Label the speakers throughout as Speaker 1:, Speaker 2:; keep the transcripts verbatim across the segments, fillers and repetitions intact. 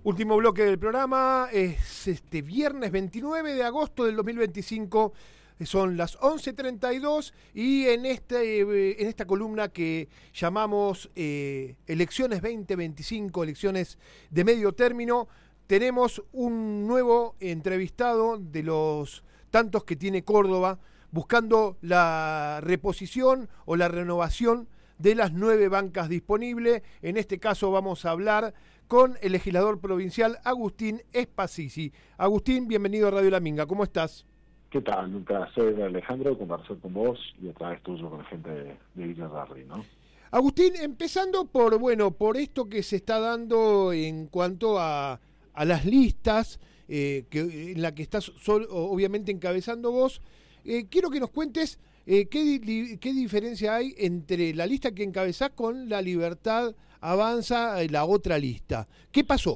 Speaker 1: Último bloque del programa, es este viernes veintinueve de agosto del dos mil veinticinco, son las once treinta y dos y en, este, en esta columna que llamamos eh, Elecciones veinte veinticinco, elecciones de medio término, tenemos un nuevo entrevistado de los tantos que tiene Córdoba, buscando la reposición o la renovación de las nueve bancas disponibles. En este caso vamos a hablar con el legislador provincial Agustín Espasisi. Agustín, bienvenido a Radio La Minga, ¿cómo estás?
Speaker 2: ¿Qué tal? Un placer, Alejandro, conversar con vos y a través tuyo con la gente de, de Villa Darri, ¿no?
Speaker 1: Agustín, empezando por, bueno, por esto que se está dando en cuanto a, a las listas, eh, que, en la que estás sol, obviamente encabezando vos, eh, quiero que nos cuentes eh, qué, di, qué diferencia hay entre la lista que encabezás con la Libertad Avanza, la otra lista. ¿Qué pasó?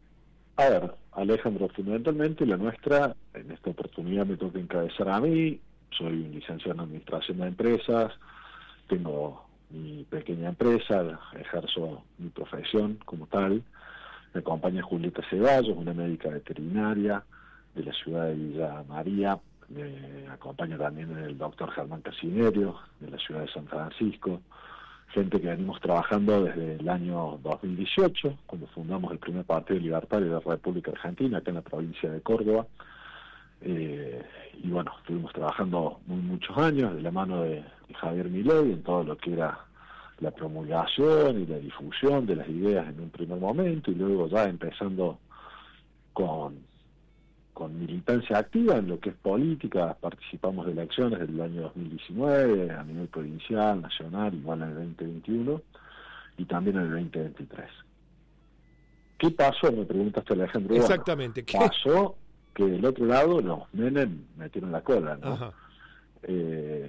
Speaker 2: A ver, Alejandro, fundamentalmente la nuestra, en esta oportunidad me toca encabezar a mí, soy un licenciado en Administración de Empresas, tengo mi pequeña empresa, ejerzo mi profesión como tal, me acompaña Julieta Ceballos, una médica veterinaria de la ciudad de Villa María, me acompaña también el doctor Germán Casinerio, de la ciudad de San Francisco, gente que venimos trabajando desde el año dos mil dieciocho, cuando fundamos el primer partido libertario de la República Argentina, acá en la provincia de Córdoba. Eh, y bueno, estuvimos trabajando muy muchos años de la mano de, de Javier Milei en todo lo que era la promulgación y la difusión de las ideas en un primer momento, y luego ya empezando con, con militancia activa en lo que es política. Participamos de elecciones del año dos mil diecinueve a nivel provincial, nacional, igual en el veinte veintiuno y también en el veinte veintitrés. ¿Qué pasó? Me preguntaste, Alejandro.
Speaker 1: Exactamente.
Speaker 2: Bueno, pasó que del otro lado los Menem metieron la cola, ¿no? Eh,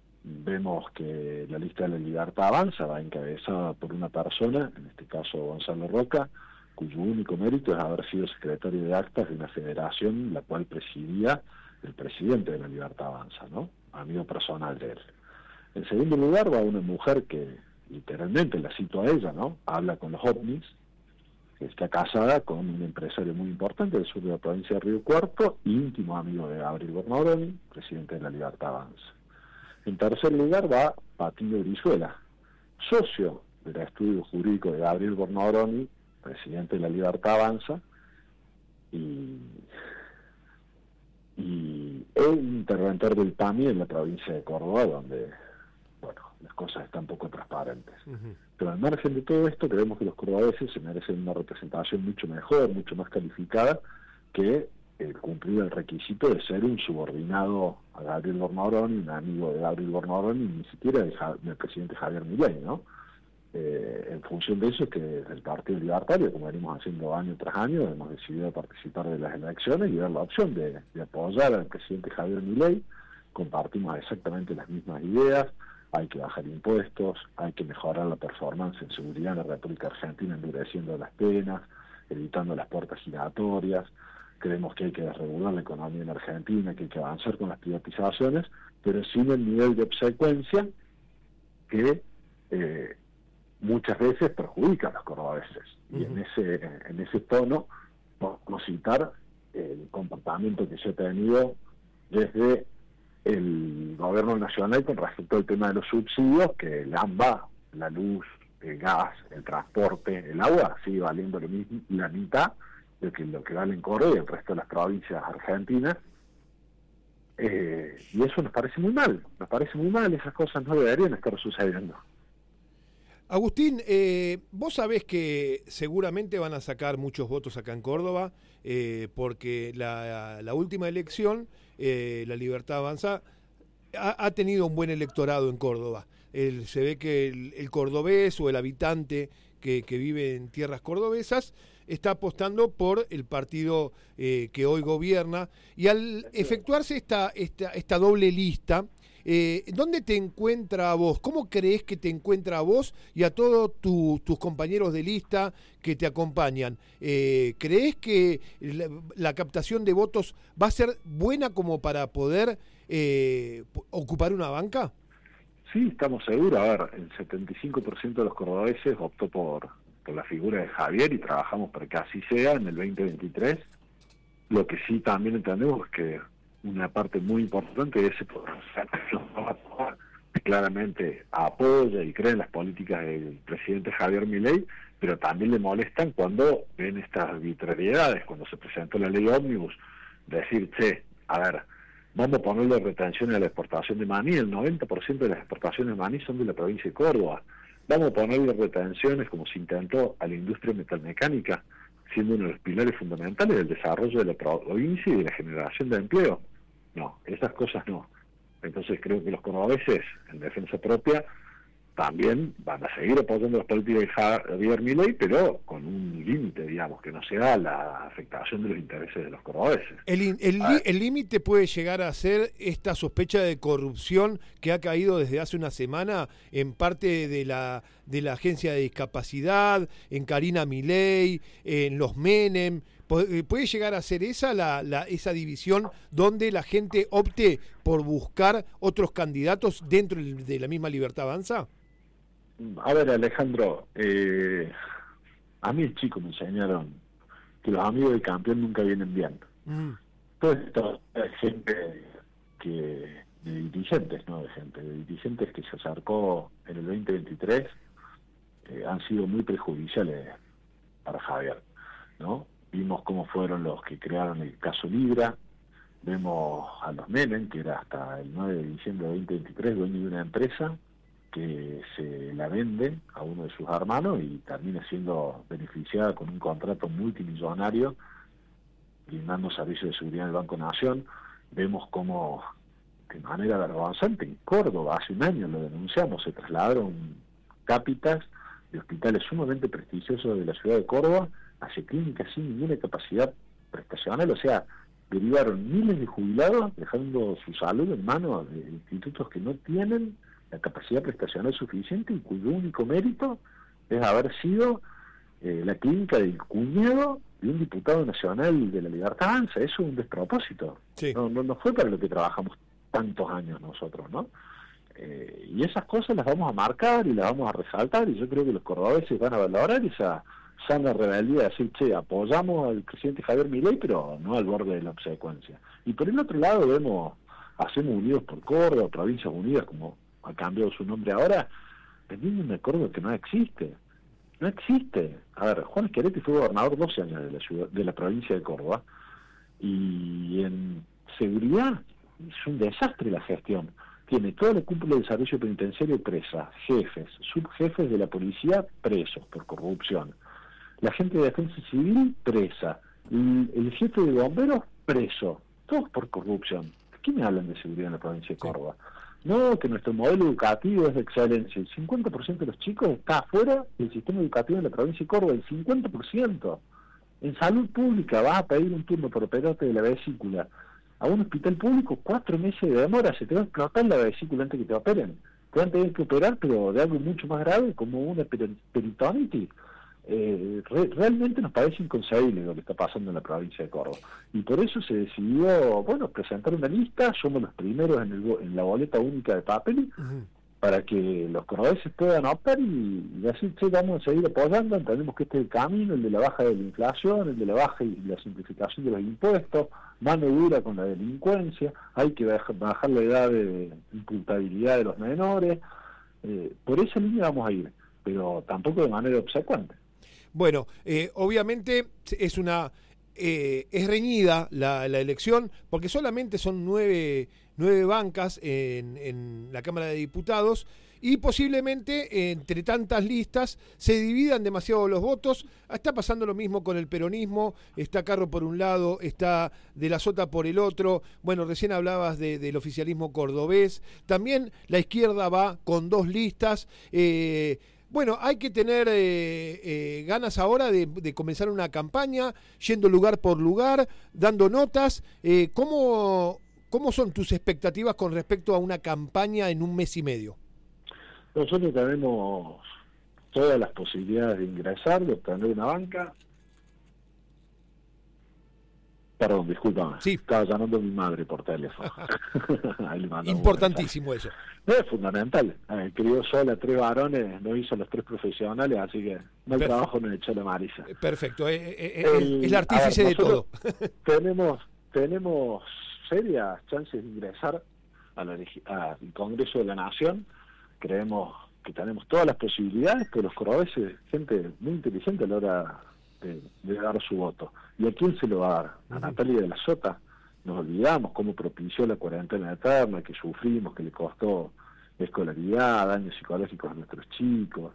Speaker 2: vemos que la lista de la Libertad Avanza va encabezada por una persona, en este caso Gonzalo Roca, cuyo único mérito es haber sido secretario de actas de una federación la cual presidía el presidente de la Libertad Avanza, ¿no? Amigo personal de él. En segundo lugar va una mujer que literalmente, la cito a ella, ¿no? Habla con los ovnis, que está casada con un empresario muy importante del sur de la provincia de Río Cuarto, íntimo amigo de Gabriel Bornoroni, presidente de la Libertad Avanza. En tercer lugar va Patillo Brizuela, socio del estudio jurídico de Gabriel Bornoroni, presidente de la Libertad Avanza, y, y el interventor del P A M I en la provincia de Córdoba, donde, bueno, las cosas están poco transparentes. Uh-huh. Pero al margen de todo esto, creemos que los cordobeses se merecen una representación mucho mejor, mucho más calificada, que el cumplir el requisito de ser un subordinado a Gabriel Bornoroni, un amigo de Gabriel Bornoroni, ni siquiera del, del presidente Javier Milei, ¿no? Eh, en función de eso es que el Partido Libertario, como venimos haciendo año tras año, hemos decidido participar de las elecciones y dar la opción de, de apoyar al presidente Javier Milei. Compartimos exactamente las mismas ideas: hay que bajar impuestos, hay que mejorar la performance en seguridad en la República Argentina, endureciendo las penas, evitando las puertas giratorias. Creemos que hay que desregular la economía en Argentina, que hay que avanzar con las privatizaciones, pero sin el nivel de obsecuencia que eh, muchas veces perjudica a los cordobeses. Uh-huh. Y en ese en ese tono podemos citar el comportamiento que se ha tenido desde el gobierno nacional con respecto al tema de los subsidios, que el AMBA, la luz, el gas, el transporte, el agua, sigue valiendo lo mismo, la mitad de que lo que vale en Córdoba y el resto de las provincias argentinas. Eh, y eso nos parece muy mal, nos parece muy mal, esas cosas no deberían estar sucediendo.
Speaker 1: Agustín, eh, vos sabés que seguramente van a sacar muchos votos acá en Córdoba, eh, porque la, la última elección, eh, la Libertad Avanza, ha, ha tenido un buen electorado en Córdoba. El, se ve que el, el cordobés o el habitante que, que vive en tierras cordobesas está apostando por el partido eh, que hoy gobierna, y al efectuarse esta, esta, esta doble lista, Eh, ¿dónde te encuentra a vos? ¿Cómo crees que te encuentra a vos y a todos tu, tus compañeros de lista que te acompañan? Eh, ¿Crees que la, la captación de votos va a ser buena como para poder eh, ocupar una banca?
Speaker 2: Sí, estamos seguros. A ver, el setenta y cinco por ciento de los cordobeses optó por por la figura de Javier y trabajamos para que así sea en el veinte veintitrés. Lo que sí también entendemos es que una parte muy importante de ese proceso claramente apoya y cree en las políticas del presidente Javier Milei, pero también le molestan cuando ven estas arbitrariedades, cuando se presentó la ley ómnibus, decir, che, a ver, vamos a ponerle retención a la exportación de maní, el noventa por ciento de las exportaciones de maní son de la provincia de Córdoba, vamos a ponerle retenciones, como se intentó, a la industria metalmecánica, siendo uno de los pilares fundamentales del desarrollo de la provincia y de la generación de empleo. No, esas cosas no. Entonces creo que los cordobeses, en defensa propia, también van a seguir apoyando las políticas de Javier Milei, pero con un límite, digamos, que no sea la afectación de los intereses de los cordobeses.
Speaker 1: El límite puede llegar a ser esta sospecha de corrupción que ha caído desde hace una semana en parte de la de la Agencia de Discapacidad, en Karina Milei, en los Menem. ¿Puede llegar a ser esa la, la esa división donde la gente opte por buscar otros candidatos dentro de la misma Libertad Avanza?
Speaker 2: A ver, Alejandro, eh, a mí, chico, me enseñaron que los amigos del campeón nunca vienen bien. Mm. Todo esto es gente que, de dirigentes, ¿no? De gente, de dirigentes que se acercó en el veinte veintitrés, eh, han sido muy perjudiciales para Javier, ¿no? Vimos cómo fueron los que crearon el caso Libra, vemos a los Menem, que era hasta el nueve de diciembre de veinte veintitrés dueño de una empresa, que se la vende a uno de sus hermanos y termina siendo beneficiada con un contrato multimillonario brindando servicios de seguridad en el Banco Nación. Vemos cómo de manera vergonzante en Córdoba, hace un año lo denunciamos, se trasladaron cápitas de hospitales sumamente prestigiosos de la ciudad de Córdoba hacia clínicas sin ninguna capacidad prestacional, o sea, derivaron miles de jubilados dejando su salud en manos de institutos que no tienen la capacidad prestacional suficiente y cuyo único mérito es haber sido eh, la clínica del cuñado de un diputado nacional de la Libertad Avanza. Eso es un despropósito. Sí. No, no, no fue para lo que trabajamos tantos años nosotros, ¿no? Eh, y esas cosas las vamos a marcar y las vamos a resaltar, y yo creo que los cordobeses van a valorar esa sana rebeldía de decir, che, apoyamos al presidente Javier Milei, pero no al borde de la obsecuencia. Y por el otro lado vemos Hacemos Unidos por Córdoba, Provincias Unidas, como ha cambiado su nombre ahora, vendiendo un acuerdo que no existe. No existe. A ver, Juan Schiaretti fue gobernador doce años de la ciudad, de la provincia de Córdoba, y en seguridad es un desastre la gestión. Tiene toda la cúpula del servicio penitenciario presa, jefes, subjefes de la policía presos por corrupción, la gente de defensa civil presa, el, el jefe de bomberos preso, todos por corrupción. ¿Qué me hablan de seguridad en la provincia de Córdoba? No, que nuestro modelo educativo es de excelencia. El cincuenta por ciento de los chicos está afuera del sistema educativo de la provincia de Córdoba, el cincuenta por ciento. En salud pública vas a pedir un turno por operarte de la vesícula a un hospital público, cuatro meses de demora, se te va a explotar la vesícula antes que te operen. Te van a tener que operar, pero de algo mucho más grave, como una peritonitis. Eh, re, realmente nos parece inconcebible lo que está pasando en la provincia de Córdoba, y por eso se decidió, bueno, presentar una lista. Somos los primeros en, el, en la boleta única de papel, uh-huh, para que los cordobeses puedan optar y, y así, che, vamos a seguir apoyando. Entendemos que este es el camino, el de la baja de la inflación, el de la baja y la simplificación de los impuestos, mano dura con la delincuencia, hay que bajar, bajar la edad de imputabilidad de los menores. Eh, por esa línea vamos a ir, pero tampoco de manera obsecuente.
Speaker 1: Bueno, eh, obviamente es una eh, es reñida la, la elección, porque solamente son nueve, nueve bancas en, en la Cámara de Diputados, y posiblemente entre tantas listas se dividan demasiado los votos. Está pasando lo mismo con el peronismo, está Carro por un lado, está De la Sota por el otro. Bueno, recién hablabas de, del oficialismo cordobés, también la izquierda va con dos listas. eh, Bueno, hay que tener eh, eh, ganas ahora de, de comenzar una campaña, yendo lugar por lugar, dando notas. Eh, ¿cómo, ¿Cómo son tus expectativas con respecto a una campaña en un mes y medio?
Speaker 2: Nosotros tenemos todas las posibilidades de ingresar, de obtener una banca. Perdón, discúlpame.
Speaker 1: Sí.
Speaker 2: Estaba llamando a mi madre por teléfono. Ahí le mando
Speaker 1: Importantísimo eso.
Speaker 2: No, es fundamental. Eh, crió sola tres varones, no hizo los tres profesionales, así que no hay trabajo, no echó la Marisa.
Speaker 1: Perfecto, eh, eh, el, es el artífice ver, de todo.
Speaker 2: tenemos, tenemos serias chances de ingresar al Congreso de la Nación. Creemos que tenemos todas las posibilidades, pero los cordobeses, gente muy inteligente a la hora de, de dar su voto. ¿Y a quién se lo va a dar? A Natalia de la Sota. Nos olvidamos cómo propició la cuarentena eterna, que sufrimos, que le costó escolaridad, daños psicológicos a nuestros chicos,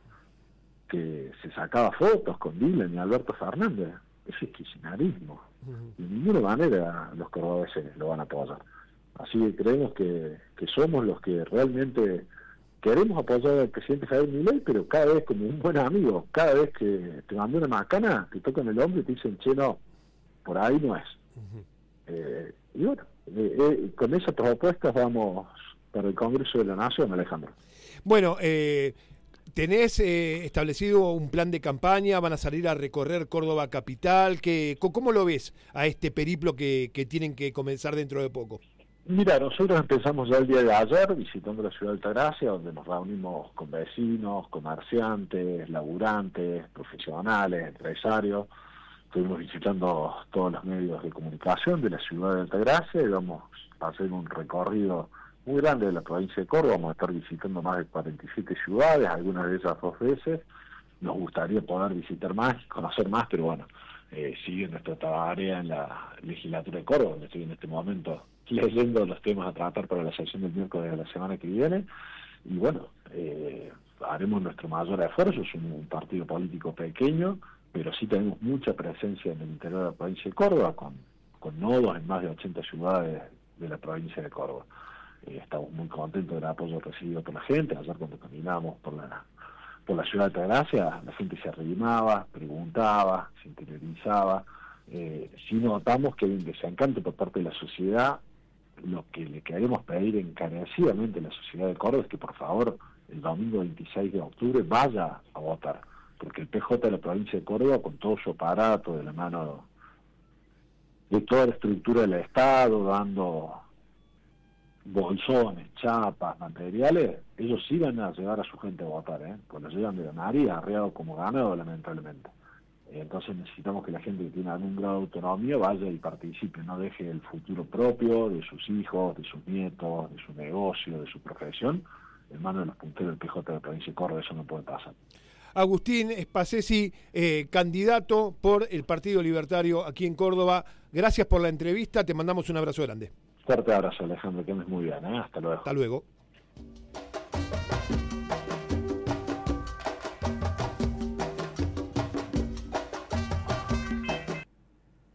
Speaker 2: que se sacaba fotos con Dylan y Alberto Fernández. Eso es kirchnerismo. De ninguna manera los cordobeses lo van a apoyar. Así que creemos que, que somos los que realmente queremos apoyar al presidente Javier Milei, pero cada vez como un buen amigo, cada vez que te mandó una macana, te tocan el hombro y te dicen, che, no, por ahí no es. Uh-huh. eh, y bueno, eh, eh, con esas propuestas vamos para el Congreso de la Nación, Alejandro.
Speaker 1: Bueno, eh, ¿tenés eh, establecido un plan de campaña? ¿Van a salir a recorrer Córdoba capital? ¿Qué, ¿Cómo lo ves a este periplo que, que tienen que comenzar dentro de poco?
Speaker 2: Mira, nosotros empezamos ya el día de ayer visitando la ciudad de Altagracia, donde nos reunimos con vecinos, comerciantes, laburantes, profesionales, empresarios. Estuvimos visitando todos los medios de comunicación de la ciudad de Altagracia y vamos a hacer un recorrido muy grande de la provincia de Córdoba. Vamos a estar visitando más de cuarenta y siete ciudades, algunas de ellas dos veces. Nos gustaría poder visitar más, conocer más, pero bueno, eh, sigue nuestra tarea en la legislatura de Córdoba, donde estoy en este momento leyendo los temas a tratar para la sesión del miércoles de la semana que viene. Y bueno, eh, haremos nuestro mayor esfuerzo. Es un, un partido político pequeño, pero sí tenemos mucha presencia en el interior de la provincia de Córdoba, con, con nodos en más de ochenta ciudades de la provincia de Córdoba. Eh, estamos muy contentos del apoyo recibido por la gente. Ayer cuando caminábamos por la por la ciudad de Altagracia, la gente se arrimaba, preguntaba, se interiorizaba. Eh, sí notamos que hay un desencanto por parte de la sociedad. Lo que le queremos pedir encarecidamente a la sociedad de Córdoba es que por favor el domingo veintiséis de octubre vaya a votar, porque el P J de la provincia de Córdoba, con todo su aparato, de la mano de toda la estructura del Estado, dando bolsones, chapas, materiales, ellos sí van a llevar a su gente a votar, ¿eh? Pues lo llevan de ganaría, arreado como ganado, lamentablemente. Entonces necesitamos que la gente que tiene algún grado de autonomía vaya y participe, no deje el futuro propio de sus hijos, de sus nietos, de su negocio, de su profesión, en manos de los punteros del P J de la provincia de Córdoba. Eso no puede pasar.
Speaker 1: Agustín Spassesi, eh, candidato por el Partido Libertario aquí en Córdoba. Gracias por la entrevista, te mandamos un abrazo grande.
Speaker 2: Fuerte abrazo, Alejandro, que andes muy bien, ¿eh? Hasta luego.
Speaker 1: Hasta luego.